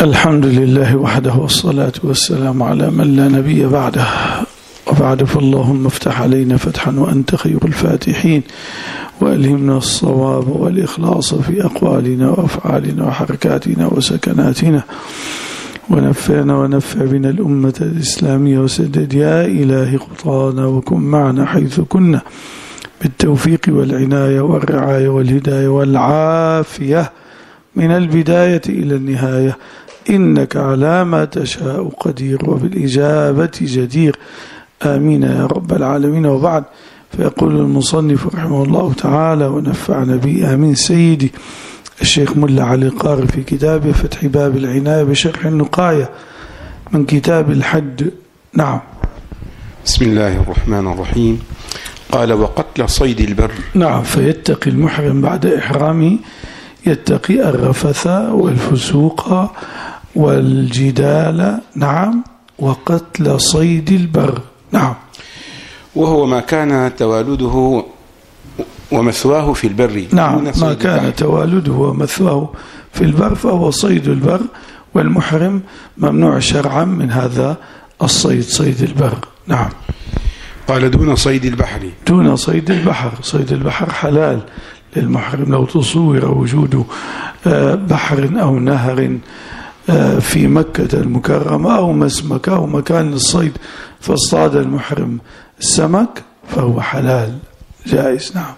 الحمد لله وحده والصلاة والسلام على من لا نبي بعده، وبعد فاللهم افتح علينا فتحا وأنت خير الفاتحين، وألهمنا الصواب والإخلاص في أقوالنا وأفعالنا وحركاتنا وسكناتنا، ونفعنا ونفع بنا الأمة الإسلامية، وسدد يا إلهي خطانا وكن معنا حيث كنا بالتوفيق والعناية والرعاية والهداية والعافية من البداية إلى النهاية، إنك على ما تشاء قدير وبالإجابة جدير، آمين يا رب العالمين. وبعد، فيقول المصنف رحمه الله تعالى ونفعنا به آمين سيدي الشيخ ملا علي القاري في كتابه فتح باب العناية بشرح النقاية من كتاب الحج. نعم. بسم الله الرحمن الرحيم. قال: وقتل صيد البر. نعم. فيتقي المحرم بعد إحرامه، يتقي الرفث والفسوق والجدال. نعم. وقتل صيد البر. نعم. وهو ما كان توالده ومثواه في البر. نعم. ما كان توالده ومثواه في البر فهو صيد البر، والمحرم ممنوع شرعا من هذا الصيد، صيد البر. نعم. قال: دون صيد البحر. دون صيد البحر. صيد البحر حلال للمحرم لو تصور وجود بحر أو نهر في مكة المكرمة أو مسمك أو مكان للصيد، فاصطاد المحرم السمك فهو حلال جائز. نعم.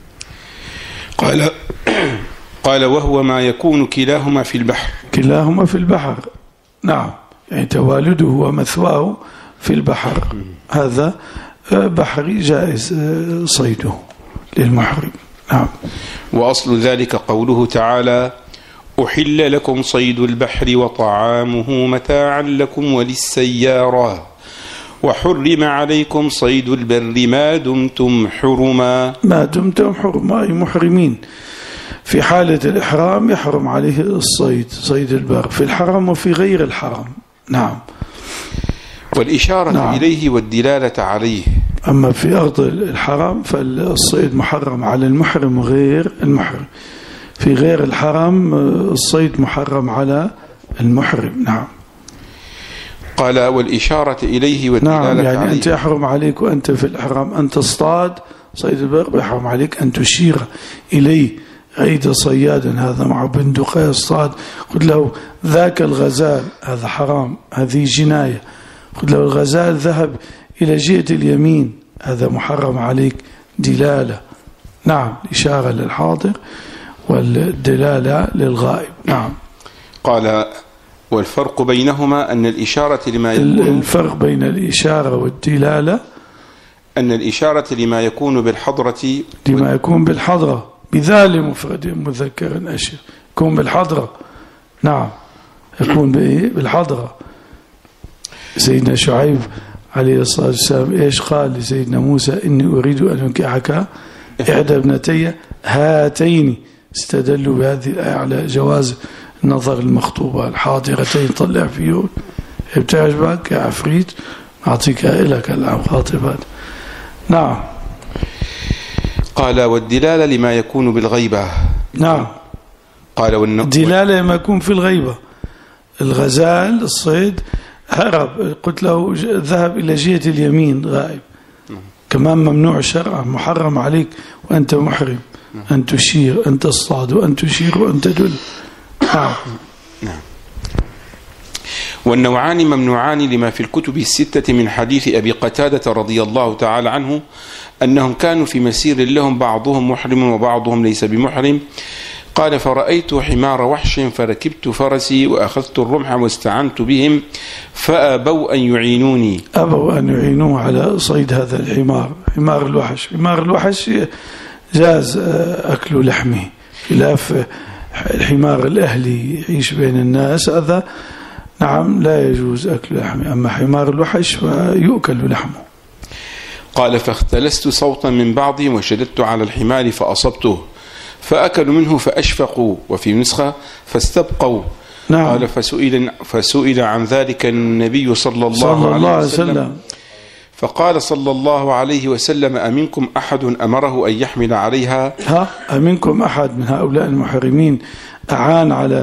قال: وهو ما يكون كلاهما في البحر. كلاهما في البحر. نعم. يعني توالده ومثواه في البحر، هذا بحري جائز صيده للمحرم. نعم. وأصل ذلك قوله تعالى: أحل لكم صيد البحر وطعامه متاعا لكم وللسيارة، وحرم عليكم صيد البر ما دمتم حرما. ما دمتم حرما أي محرمين. في حالة الإحرام يحرم عليه الصيد، صيد البر، في الحرم وفي غير الحرم. نعم. والإشارة نعم. إليه والدلالة عليه. أما في أرض الحرم فالصيد محرم على المحرم وغير المحرم، في غير الحرم الصيد محرم على المحرم. نعم. قال: والإشارة إليه والدلالة نعم. يعني عليه. أنت يحرم عليك وأنت في الإحرام أن تصطاد صيد البر، يحرم عليك أن تشير إليه. رأيت صيادا هذا مع بندقية يصطاد، قل له ذاك الغزال، هذا حرام، هذه جناية. قل له الغزال ذهب إلى جهة اليمين، هذا محرم عليك. دلالة. نعم. إشارة للحاضر والدلالة للغائب. نعم. قال: والفرق بينهما أن الإشارة لما يكون، الفرق بين الإشارة والدلالة أن الإشارة لما يكون بالحضرة، لما يكون بالحضرة، بذال مفرد مذكر أشر، يكون بالحضرة. نعم. يكون بالحضرة. سيدنا شعيب عليه الصلاة والسلام إيش قال لسيدنا موسى؟ إني أريد أن أنكحك إحدى ابنتي هاتين. استدلوا بهذه الآية على جواز نظر المخطوبة الحاضرتين. طلع فيهم بتعجبك يا عفريت، أعطيك إلك الآن خاطبات. نعم. قال: والدلالة لما يكون بالغيبة. نعم. قال: الدلالة لما يكون في الغيبة. الغزال الصيد هرب، قلت له ذهب إلى جهة اليمين غائب، كمان ممنوع شرعا، محرم عليك وأنت محرم أن تشير، أن تصطاد وأن تشير وأن تدل. نعم. والنوعان ممنوعان لما في الكتب الستة من حديث أبي قتادة رضي الله تعالى عنه أنهم كانوا في مسير لهم بعضهم محرم وبعضهم ليس بمحرم. قال: فرأيت حمار وحش فركبت فرسي وأخذت الرمح واستعنت بهم فأبوا أن يعينوني. أبوا أن يعينوا على صيد هذا الحمار، حمار الوحش. حمار الوحش جاز أكل لحمه، خلاف الحمار الأهلي يعيش بين الناس، هذا نعم لا يجوز أكل لحمه، أما حمار الوحش فيؤكل لحمه. قال: فاختلست صوتا من بعضهم وشددت على الحمار فأصبته فأكلوا منه فأشفقوا، وفي نسخة فاستبقوا. نعم. قال: فسئل عن ذلك النبي صلى الله عليه وسلم فقال صلى الله عليه وسلم: أمنكم أحد أمره أن يحمل عليها؟ أمنكم أحد من هؤلاء المحرمين أعان على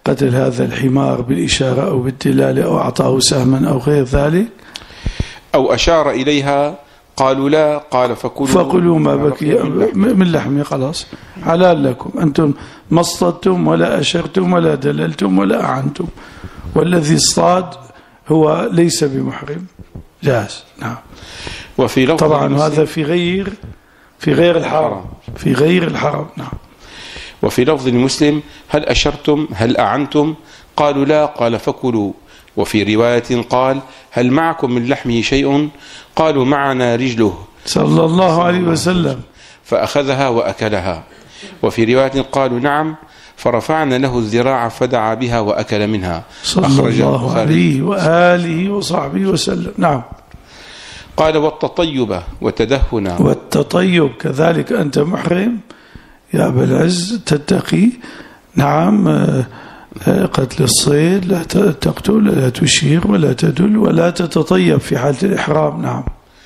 قتل هذا الحمار بالإشارة أو بالدلالة أو أعطاه سهما أو غير ذلك، أو أشار إليها قالوا لا، قال فكلوا ما بقي من لحمه، خلاص حلال لكم، أنتم ما اصطدتم ولا أشرتم ولا دللتم ولا أعنتم، والذي اصطاد هو ليس بمحرم، جاهز. نعم. وفي لفظ طبعا هذا في غير الحرم، في غير الحرم. نعم. وفي لفظ المسلم هل أشرتم هل أعنتم؟ قالوا لا، قال فكلوا. وفي رواية قال هل معكم من لحمه شيء؟ قالوا معنا رجله صلى الله عليه وسلم، فأخذها وأكلها. وفي رواية قالوا نعم، فرفعنا له الذراع فدعا بها وأكل منها، صلى الله عليه وآله وصحبه وسلم. نعم. قال والتطيب وتدهن. والتطيب كذلك، أنت محرم يا أبا العز تتقي، نعم، قتل الصيد، لا تقتل، لا تشير ولا تدل ولا تتطيب في حالة الإحرام. نعم.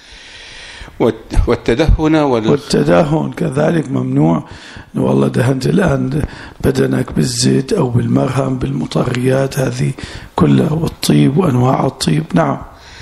والتدهن كذلك ممنوع، والله دهنت الآن بدنك بالزيت أو بالمرهم بالمطريات هذه كلها، والطيب وأنواع الطيب. نعم.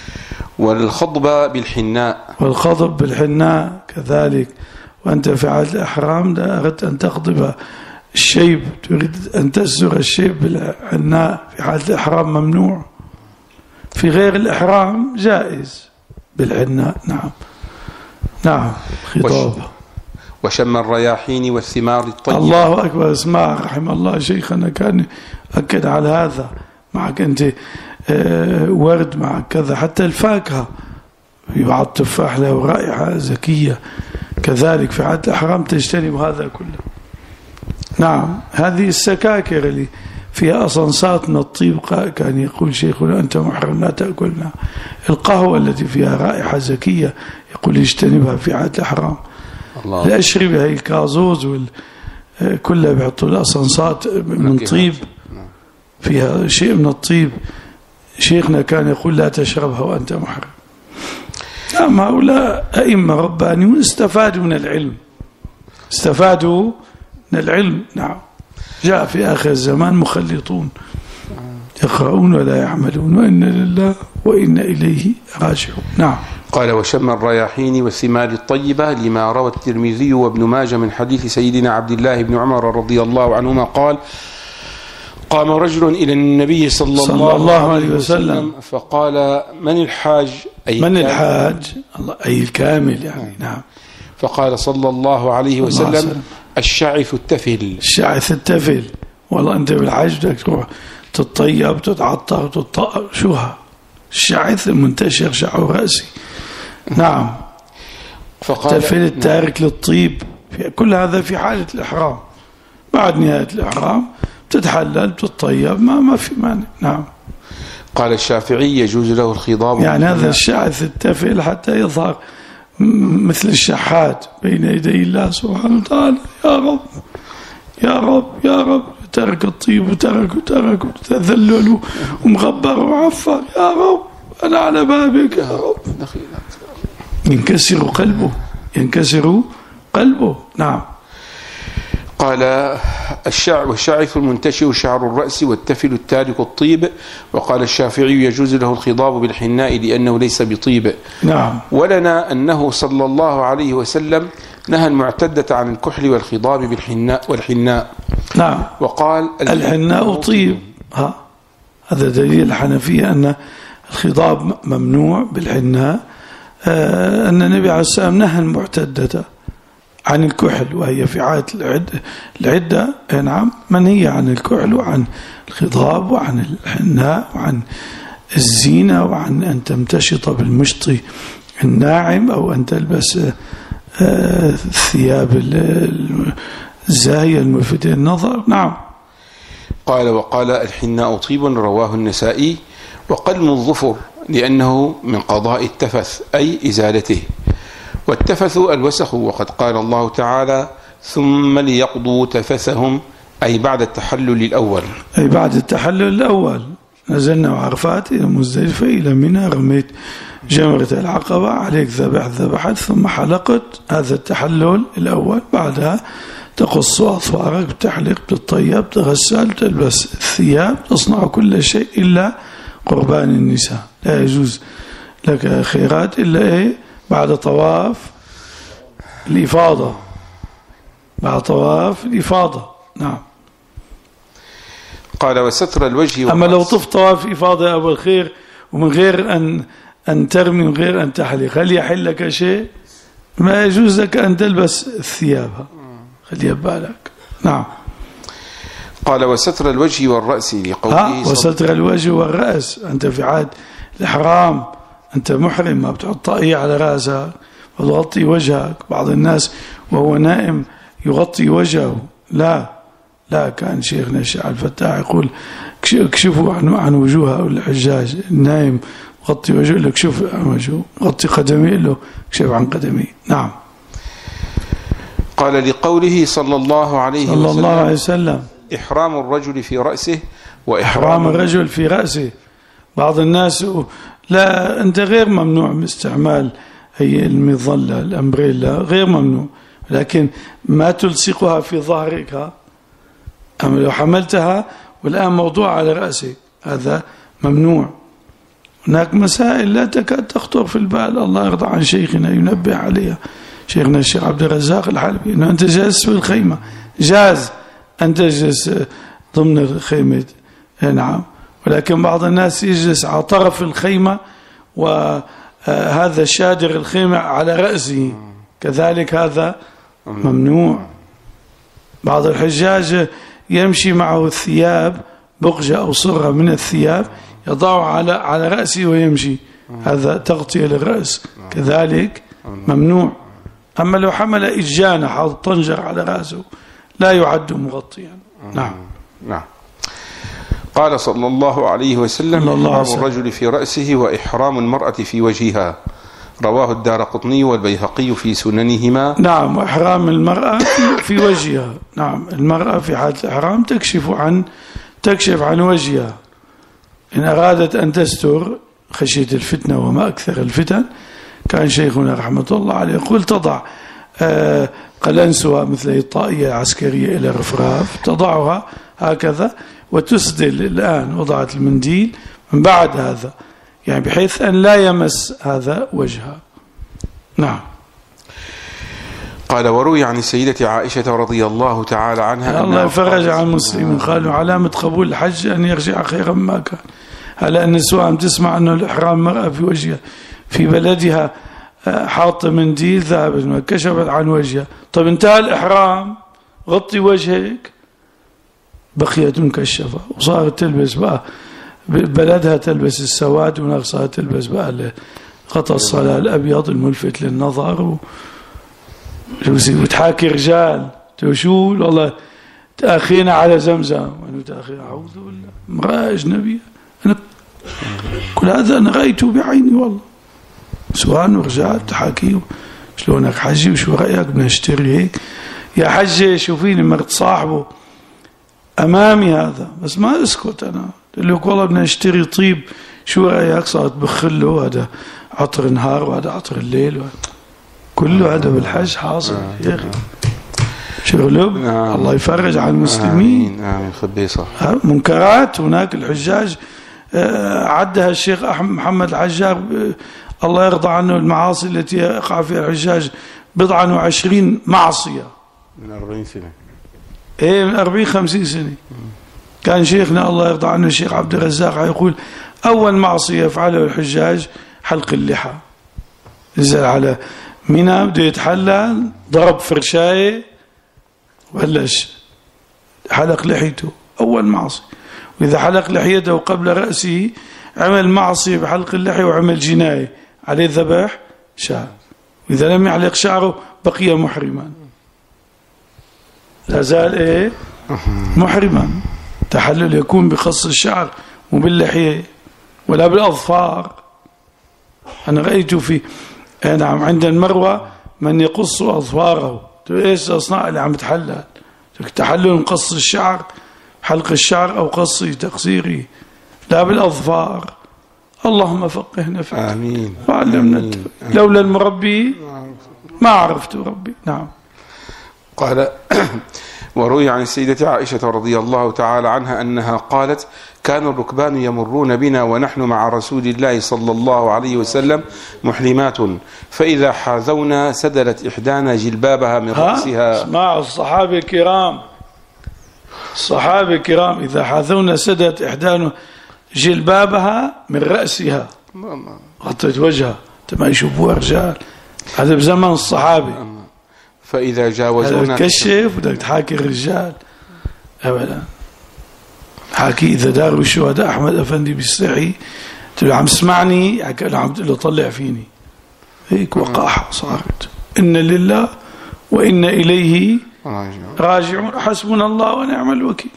والخضب بالحناء. والخضب بالحناء كذلك، وأنت في حالة الإحرام أردت أن تخضب الشيب، تريد أن تسر الشيب بالحناء في حالة الإحرام ممنوع، في غير الإحرام جائز بالحناء. نعم. نعم. خطاب. وشم الرياحين والثمار الطيبة. الله أكبر. اسمع رحم الله شيخنا كان أكد على هذا، معك أنت ورد، معك كذا، حتى الفاكهة في بعض التفاح له رائحة زكية، كذلك في حالة الإحرام تجتنب هذا كله. نعم. هذه السكاكر اللي فيها أصنصات من الطيب كان يقول شيخنا أنت محرم لا تأكلنا. القهوة التي فيها رائحة زكية يقول يجتنبها في حالة الإحرام. الأشربة هي الكازوز كلها بيحطوا الأصنصات من طيب، فيها شيء من الطيب، شيخنا كان يقول لا تشربها وأنت محرم. نعم. هؤلاء أئمة ربانيون استفادوا من العلم، استفادوا من العلم. نعم. جاء في آخر الزمان مخلطون يقرؤون ولا يعملون، وإن لله وإن إليه راجعون. نعم. قال وشم الرياحين والثمار الطيبة، لما روى الترمذي وابن ماجه من حديث سيدنا عبد الله بن عمر رضي الله عنهما قال قام رجل إلى النبي صلى الله عليه وسلم فقال من الحاج؟ من الحاج؟ الله أي الكامل يعني. نعم. فقال صلى الله عليه وسلم الشعث التفل. الشعث التفل، والله أنت بالحج بدك تروح تتطيب تتعطر تتطأر، شوها الشعث المنتشر شعر رأسي. نعم. التفل التارك للطيب، كل هذا في حالة الإحرام، بعد نهاية الإحرام تتحلل تتطيب، ما في مانع. نعم. قال الشافعي يجوز له الخضاب، يعني هذا الشعث التفل حتى يظهر مثل الشحات بين يدي الله سبحانه وتعالى، يا رب يا رب يا رب، ترك الطيب وترك وتذلل ومغبر وعفر، يا رب أنا على بابك يا رب. ينكسر قلبه. نعم. قال والشعث المنتشر شعر الرأس، والتفل التارك الطيب. وقال الشافعي يجوز له الخضاب بالحناء لأنه ليس بطيب. نعم. ولنا أنه صلى الله عليه وسلم نهى المعتدة عن الكحل والخضاب والحناء. نعم. وقال الحناء طيب. هذا دليل الحنفية أن الخضاب ممنوع بالحناء، أن النبي عليه السلام نهى المعتدة عن الكحل، وهي في عادة العدة. نعم. منهية عن الكحل وعن الخضاب وعن الحناء وعن الزينة وعن أن تمتشط بالمشط الناعم أو أن تلبس الثياب الزاهية الملفتة للنظر. نعم. وقال الحناء طيب، رواه النسائي. وقلم الظفر لأنه من قضاء التفث أي إزالته، والتفث الوسخ، وقد قال الله تعالى ثم ليقضوا تفثهم، أي بعد التحلل الأول. نزلنا عرفات إلى مزدلفة إلى منى، رميت جمرة العقبة، عليك ذبحت ثم حلقت، هذا التحلل الأول. بعدها تقص أظفارك، بتحلق، بتطيب، بتغسل، بتلبس الثياب، تصنع كل شيء إلا قربان النساء. لا يجوز لك خيرات إلا بعد طواف الإفاضة، بعد طواف الإفاضة. نعم. قال وستر الوجه. أما لو طفت طواف إفاضة أول خير ومن غير أن ترمي، من غير أن تحلق، هل يحل لك شيء؟ ما يجوز لك أن تلبس الثياب، خليها ببالك. نعم. قال وستر الوجه والرأس لقوله وستر الوجه والرأس، أنت في عهد الإحرام، أنت محرم، ما بتحط طاقية على رأسك وتغطي وجهك. بعض الناس وهو نائم يغطي وجهه. لا كان شيخنا الشيخ الفتاح يقول اكشفوا عن وجوه الحجاج، النائم غطي وجهه، له اكشف عن وجهه، غطي قدميه، له اكشف عن قدميه. نعم. قال لقوله صلى الله عليه وسلم إحرام الرجل في رأسه وإحرام الرجل في رأسه. بعض الناس لا، أنت غير ممنوع من استعمال هي المظلة الأمبريلا، غير ممنوع، لكن ما تلصقها في ظهرك. أما لو حملتها والآن موضوع على رأسك هذا ممنوع. هناك مسائل لا تكاد تخطر في البال، الله يرضى عن شيخنا ينبه عليها، شيخنا الشيخ عبد الرزاق الحلبي، أنه أنت جالس في الخيمة، جاز أن تجلس ضمن الخيمة. نعم. ولكن بعض الناس يجلس على طرف الخيمة وهذا شادر الخيمة على رأسه، كذلك هذا ممنوع. بعض الحجاج يمشي معه الثياب، بقجة أو صرة من الثياب يضعه على رأسه ويمشي، هذا تغطية للرأس، كذلك ممنوع. أما لو حمل إجانة حاط طنجر على رأسه لا يعد مغطيا. نعم. قال صلى الله عليه وسلم إحرام الرجل في رأسه وإحرام المرأة في وجهها، رواه الدارقطني والبيهقي في سننهما. نعم. وإحرام المرأة في وجهها. نعم. المرأة في حالة الإحرام تكشف عن وجهها. إن أرادت أن تستر خشية الفتنة، وما أكثر الفتن، كان شيخنا رحمة الله عليه يقول تضع قلنسها مثل الطاقية العسكرية إلى رفراف، تضعها هكذا وتسدل. الآن وضعت المنديل من بعد هذا، يعني بحيث أن لا يمس هذا وجهها. نعم. قال وروي عن السيدة عائشة رضي الله تعالى عنها الله يفرج عن المسلمين، قالوا علامة قبول الحج أن يرجع خيرا ما كان. هلا النسوة عم تسمع أنه الإحرام مرأة في وجهها في بلدها حاطة منديل ذهب كشفت عن وجهها، طب انتهى الإحرام غطي وجهك، بقيت مكشفة وصارت تلبس بقى بلدها تلبس السواد، وهناك صارت تلبس بقى غطى الصلاة الأبيض الملفت للنظر وتحاكي رجال شو والله تأخينا على زمزم، وأنا تأخينا أعوذ بالله امرأة أجنبية. أنا كل هذا أنا رأيته بعيني والله، سواء ورجال تحاكيه شلونك حجي وشو رأيك بنشتري هيك يا حجي، شوفيني مرت صاحبه أمامي هذا، بس ما أسكت أنا، قال لك والله بدنا نشتري طيب، شو رأيك؟ صارت بخله هذا عطر النهار وهذا عطر الليل كله هذا بالحج حاصل يا أخي شغلب. الله يفرج عن المسلمين. آمين. خبيصة منكرات هناك الحجاج عدها الشيخ محمد الحجاج الله يرضى عنه، المعاصي التي يقع فيها الحجاج 20 معصية من 40 سنة، من 40-50 سنة. كان شيخنا الله يرضى عنه الشيخ عبد الرزاق يقول أول معصية يفعله الحجاج حلق اللحى، نزل على منى بده يتحلى ضرب فرشاية وبلش حلق لحيته، أول معصية. وإذا حلق لحيته قبل رأسه عمل معصية بحلق اللحية وعمل جناية عليه ذبح شاة، وإذا لم يحلق شعره بقي محرما، لا زال محرما. تحلل يكون بقص الشعر وباللحية ولا بالأظفار. أنا رأيت في نعم عند المروة من يقص أظفاره، إيش أصنع اللي عم تحلل؟ تحلل قص الشعر، حلق الشعر أو قصي تقصيري، لا بالأظفار. اللهم فقهنا فيه آمين وعلمنا. لولا المربي ما عرفت ربي. نعم. قال وروي عن السيدة عائشة رضي الله تعالى عنها أنها قالت كان الركبان يمرون بنا ونحن مع رسول الله صلى الله عليه وسلم محرمات، فإذا حاذونا سدلت إحدانا جلبابها من رأسها. اسمعوا الصحابة الكرام إذا حاذونا سدلت إحدانا جلبابها من رأسها، غطت وجهها ما يشوفوها رجال. هذا بزمن الصحابة. فإذا جاوزونا كشف بدك تحاكي الرجال أبدا. حاكي إذا داروا الشهداء أحمد أفندي بالسعي تقول عم تسمعني، عم تقول له طلع فيني، هيك وقاحة صارت. إن لله وإن إليه راجعون، حسبنا الله ونعم الوكيل.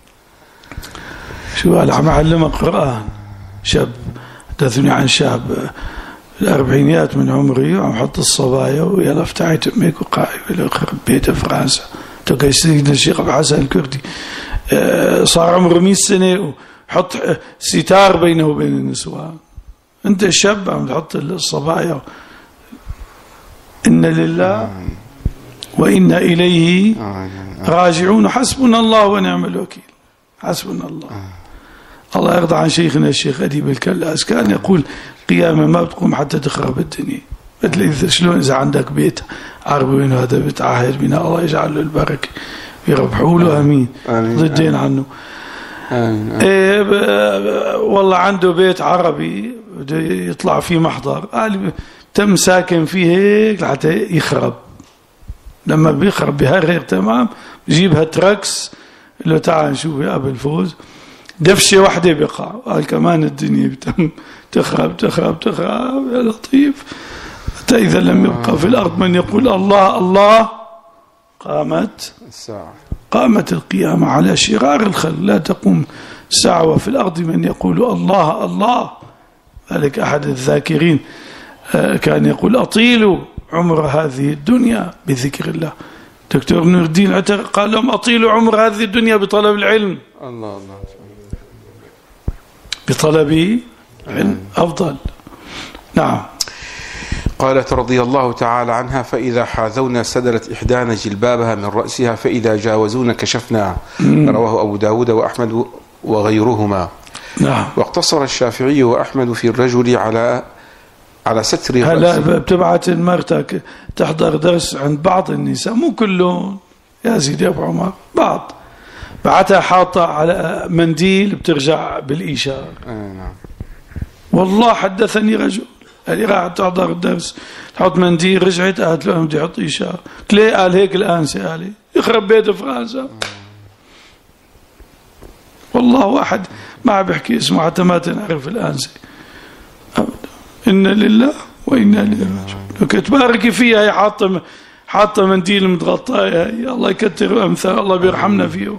شو قال؟ عم أعلمك قرآن. شاب حدثني عن شاب الأربعينيات من عمري وعم حط الصبايا ويلا افتحت أمك وقاعد يخرب بيته فرنسا. تلقى سيدنا الشيخ أبو حسن الكردي صار عمره 100 سنة وحط ستار بينه وبين النسوان. أنت الشاب عم تحط الصبايا. إن لله وإنا إليه راجعون، حسبنا الله ونعم الوكيل. حسبنا الله. الله يرضى عن شيخنا الشيخ أديب الكلاس كان يقول قيامة ما بتقوم حتى تخرب الدنيا. قلت لي شلون إذا عندك بيت عربي وين هذا بيت عاهد بنا، الله يجعل له البركة يربحوا له امين ضدين عنه. إيه والله عنده بيت عربي بده يطلع فيه محضر، قال تم ساكن فيه هيك لحتى يخرب. لما بيخرب بهرر تمام بجيبها تركس له تعال نشوف يا ابو الفوز دفشه واحده بقع. قال كمان الدنيا بتم تخرب تخرب تخرب يا لطيف، حتى اذا لم يبقى في الارض من يقول الله الله قامت القيامة على شرار الخلق. لا تقوم ساعة وفي الأرض من يقول الله الله. ذلك أحد الذاكرين كان يقول أطيلوا عمر هذه الدنيا بذكر الله. دكتور نور الدين عتر قال لهم أطيلوا عمر هذه الدنيا بطلب العلم. الله الله بطلب علم أفضل. نعم. قالت رضي الله تعالى عنها فإذا حاذونا سدلت إحدانا جلبابها من رأسها فإذا جاوزونا كشفنا. رواه أبو داود وأحمد وغيرهما. نعم. واقتصر الشافعي وأحمد في الرجل على ستر رأسه. هلا بتبعت مرتك تحضر درس عند بعض النساء، مو كلهم يا سيدي أبو عمر، بعض بعتها حاطة على منديل بترجع بالإيشار. نعم. والله حدثني رجل قال راح تحضر الدرس تحط منديل، رجعت قالت له بدي احط إشارة. ليه؟ قال هيك الآنسة قال يخرب بيت فرنسا. والله واحد ما بيحكي اسمه حتى ما تنعرف الآنسة. إن لله وإنا إليه راجعون. لو تباركي فيها هي حاطة منديل متغطاية، الله يكتر أمثال، الله بيرحمنا فيه.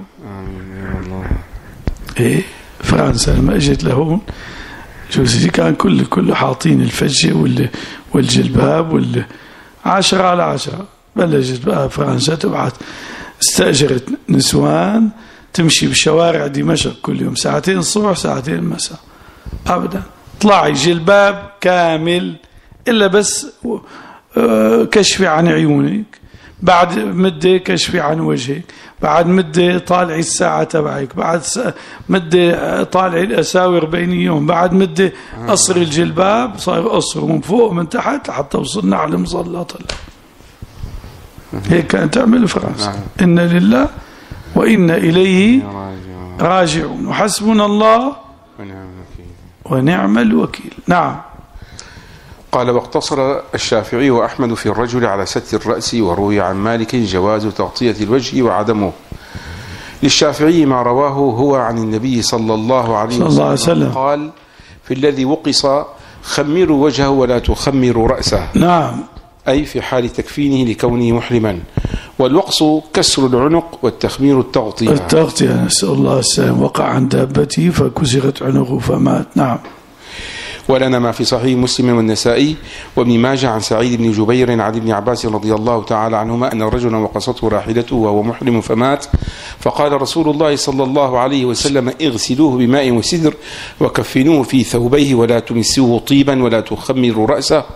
إيه فرنسا لما اجت لهون شو كان كله حاطين الفجة والجلباب 10 على 10. بلشت بقى فرنسا تبعت، استأجرت نسوان تمشي بشوارع دمشق كل يوم 2 الصبح 2 المساء أبدا. طلعي جلباب كامل إلا بس كشفي عن عيونك، بعد مدة كشفي عن وجهك، بعد مدة طالعي الساعة تبعك، بعد مدة طالعي الأساور بين يوم، بعد مدة قصر الجلباب صار قصر من فوق ومن تحت حتى وصلنا على المظلات. هيك كانت تعمل فرنسا. إن لله وإنا إليه راجعون وحسبنا الله ونعم الوكيل. نعم. قال واقتصر الشافعي وأحمد في الرجل على ستر الرأس، وروي عن مالك جواز تغطية الوجه وعدمه. للشافعي ما رواه هو عن النبي صلى الله عليه وسلم قال في الذي وقص خمروا وجهه ولا تخمروا رأسه. نعم. أي في حال تكفينه لكونه محرما. والوقص كسر العنق والتخمير التغطية. التغطية نسأل الله السلام. وقع عن دابته فكسرت عنقه فمات. نعم. ولنا ما في صحيح مسلم والنسائي وابن ماجه عن سعيد بن جبير عن ابن عباس رضي الله تعالى عنهما أن رجلا وقصته راحلته وهو محرم فمات، فقال رسول الله صلى الله عليه وسلم اغسلوه بماء وسدر وكفنوه في ثوبيه ولا تمسوه طيبا ولا تخمروا رأسه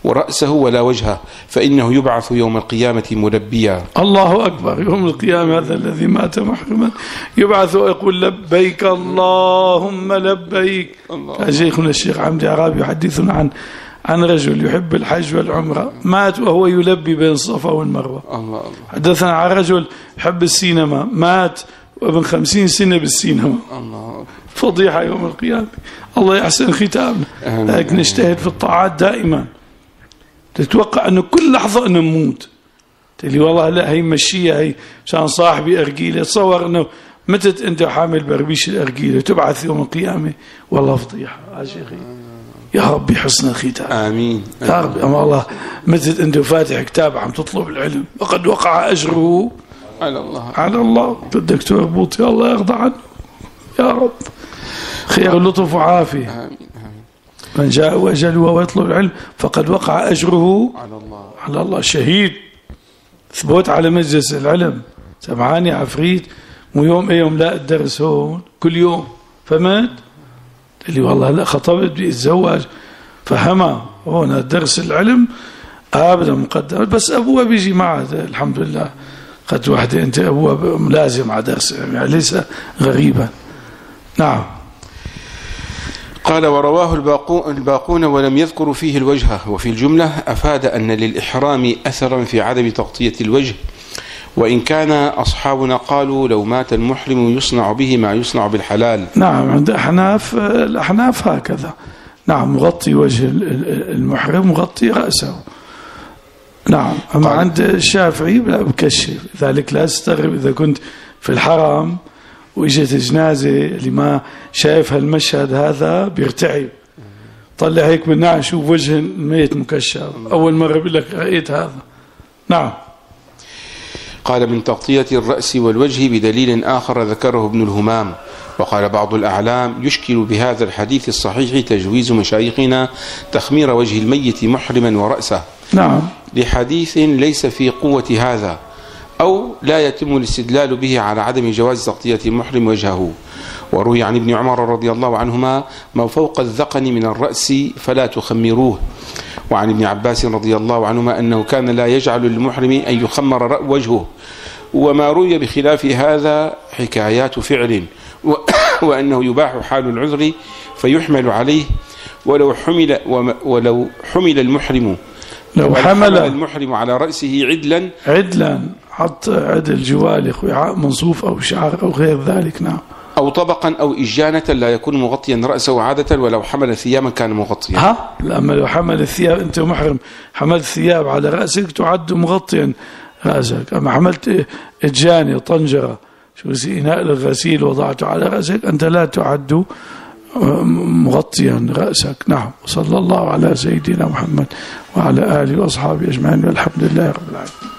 ورأسه ولا وجهه، فإنه يبعث يوم القيامة ملبيا. الله أكبر. يوم القيامة هذا الذي مات محرما يبعث ويقول لبيك اللهم لبيك. شيخنا الشيخ عمدي عرابي يحدثنا عن رجل يحب الحج والعمرة مات وهو يلبي بين الصفا والمروة. الله. حدثنا عن رجل يحب السينما مات وابن 50 سنة بالسينما. الله. فضيحة يوم القيامة. الله يحسن ختامنا. لكن نجتهد في الطاعات دائما. تتوقع أنه كل لحظة أنه نموت، تقولي والله لا هي مشية هي عشان صاحبي أرجيلة. تصور أنه متت أنت حامل بربيش الأرجيلة تبعث يوم القيامة، والله فضيحة. يا ربي حسن الختام. آمين. يا ربي. أما الله متت أنت فاتح كتاب عم تطلب العلم وقد وقع أجره على الله. الدكتور بوطي الله يرضى عنه يا رب، خير لطف وعافية. آمين. من جاء وأجل ويطلب العلم فقد وقع أجره على الله. شهيد ثبوت على مجلس العلم. سمعاني عفريت مو يوم يوم لا الدرس هون كل يوم، فمات اللي والله لا خطبت بدي اتزوج فهمها هون الدرس العلم ابدا مقدم، بس ابوها بيجي معه الحمد لله. قد وحده انت ابوها ملازم على درس يعني ليس غريبا. نعم. قال ورواه الباقون ولم يذكروا فيه الوجه، وفي الجملة أفاد أن للإحرام أثرا في عدم تغطية الوجه، وإن كان أصحابنا قالوا لو مات المحرم يصنع به ما يصنع بالحلال. نعم. عند الأحناف هكذا. نعم. مغطي وجه المحرم مغطي رأسه. نعم. أما عند الشافعي لا بكشف. ذلك لا تستغرب إذا كنت في الحرم وإجت جنازة اللي ما شايف هالمشهد هذا بيرتعب، طلع هيك بالنعم شوف وجه الميت مكشف، أول مرة بيقول لك رأيت هذا. نعم. قال من تغطية الرأس والوجه بدليل آخر ذكره ابن الهمام. وقال بعض الأعلام يشكل بهذا الحديث الصحيح تجويز مشايخنا تخمير وجه الميت محرما ورأسه. نعم. لحديث ليس في قوة هذا، أو لا يتم الاستدلال به على عدم جواز تغطية المحرم وجهه. وروي عن ابن عمر رضي الله عنهما ما فوق الذقن من الرأس فلا تخمروه. وعن ابن عباس رضي الله عنهما أنه كان لا يجعل للمحرم أن يخمر وجهه. وما روي بخلاف هذا حكايات فعل، وأنه يباح حال العذر فيحمل عليه. ولو حمل المحرم على رأسه عدلا حط عدل جوالخ وعاء منصوف أو شعر أو غير ذلك. نعم. أو طبقا أو إجانة لا يكون مغطيا رأسه عادة، ولو حمل ثيابا كان مغطيا. لما لو حمل الثياب أنت محرم حملت ثياب على رأسك تعد مغطيا رأسك. أما حملت إجانة طنجرة شو إناء الغسيل وضعته على رأسك أنت لا تعد مغطيا رأسك. نعم. صلى الله على سيدنا محمد وعلى آله وأصحابه أجمعين والحمد لله رب العالمين.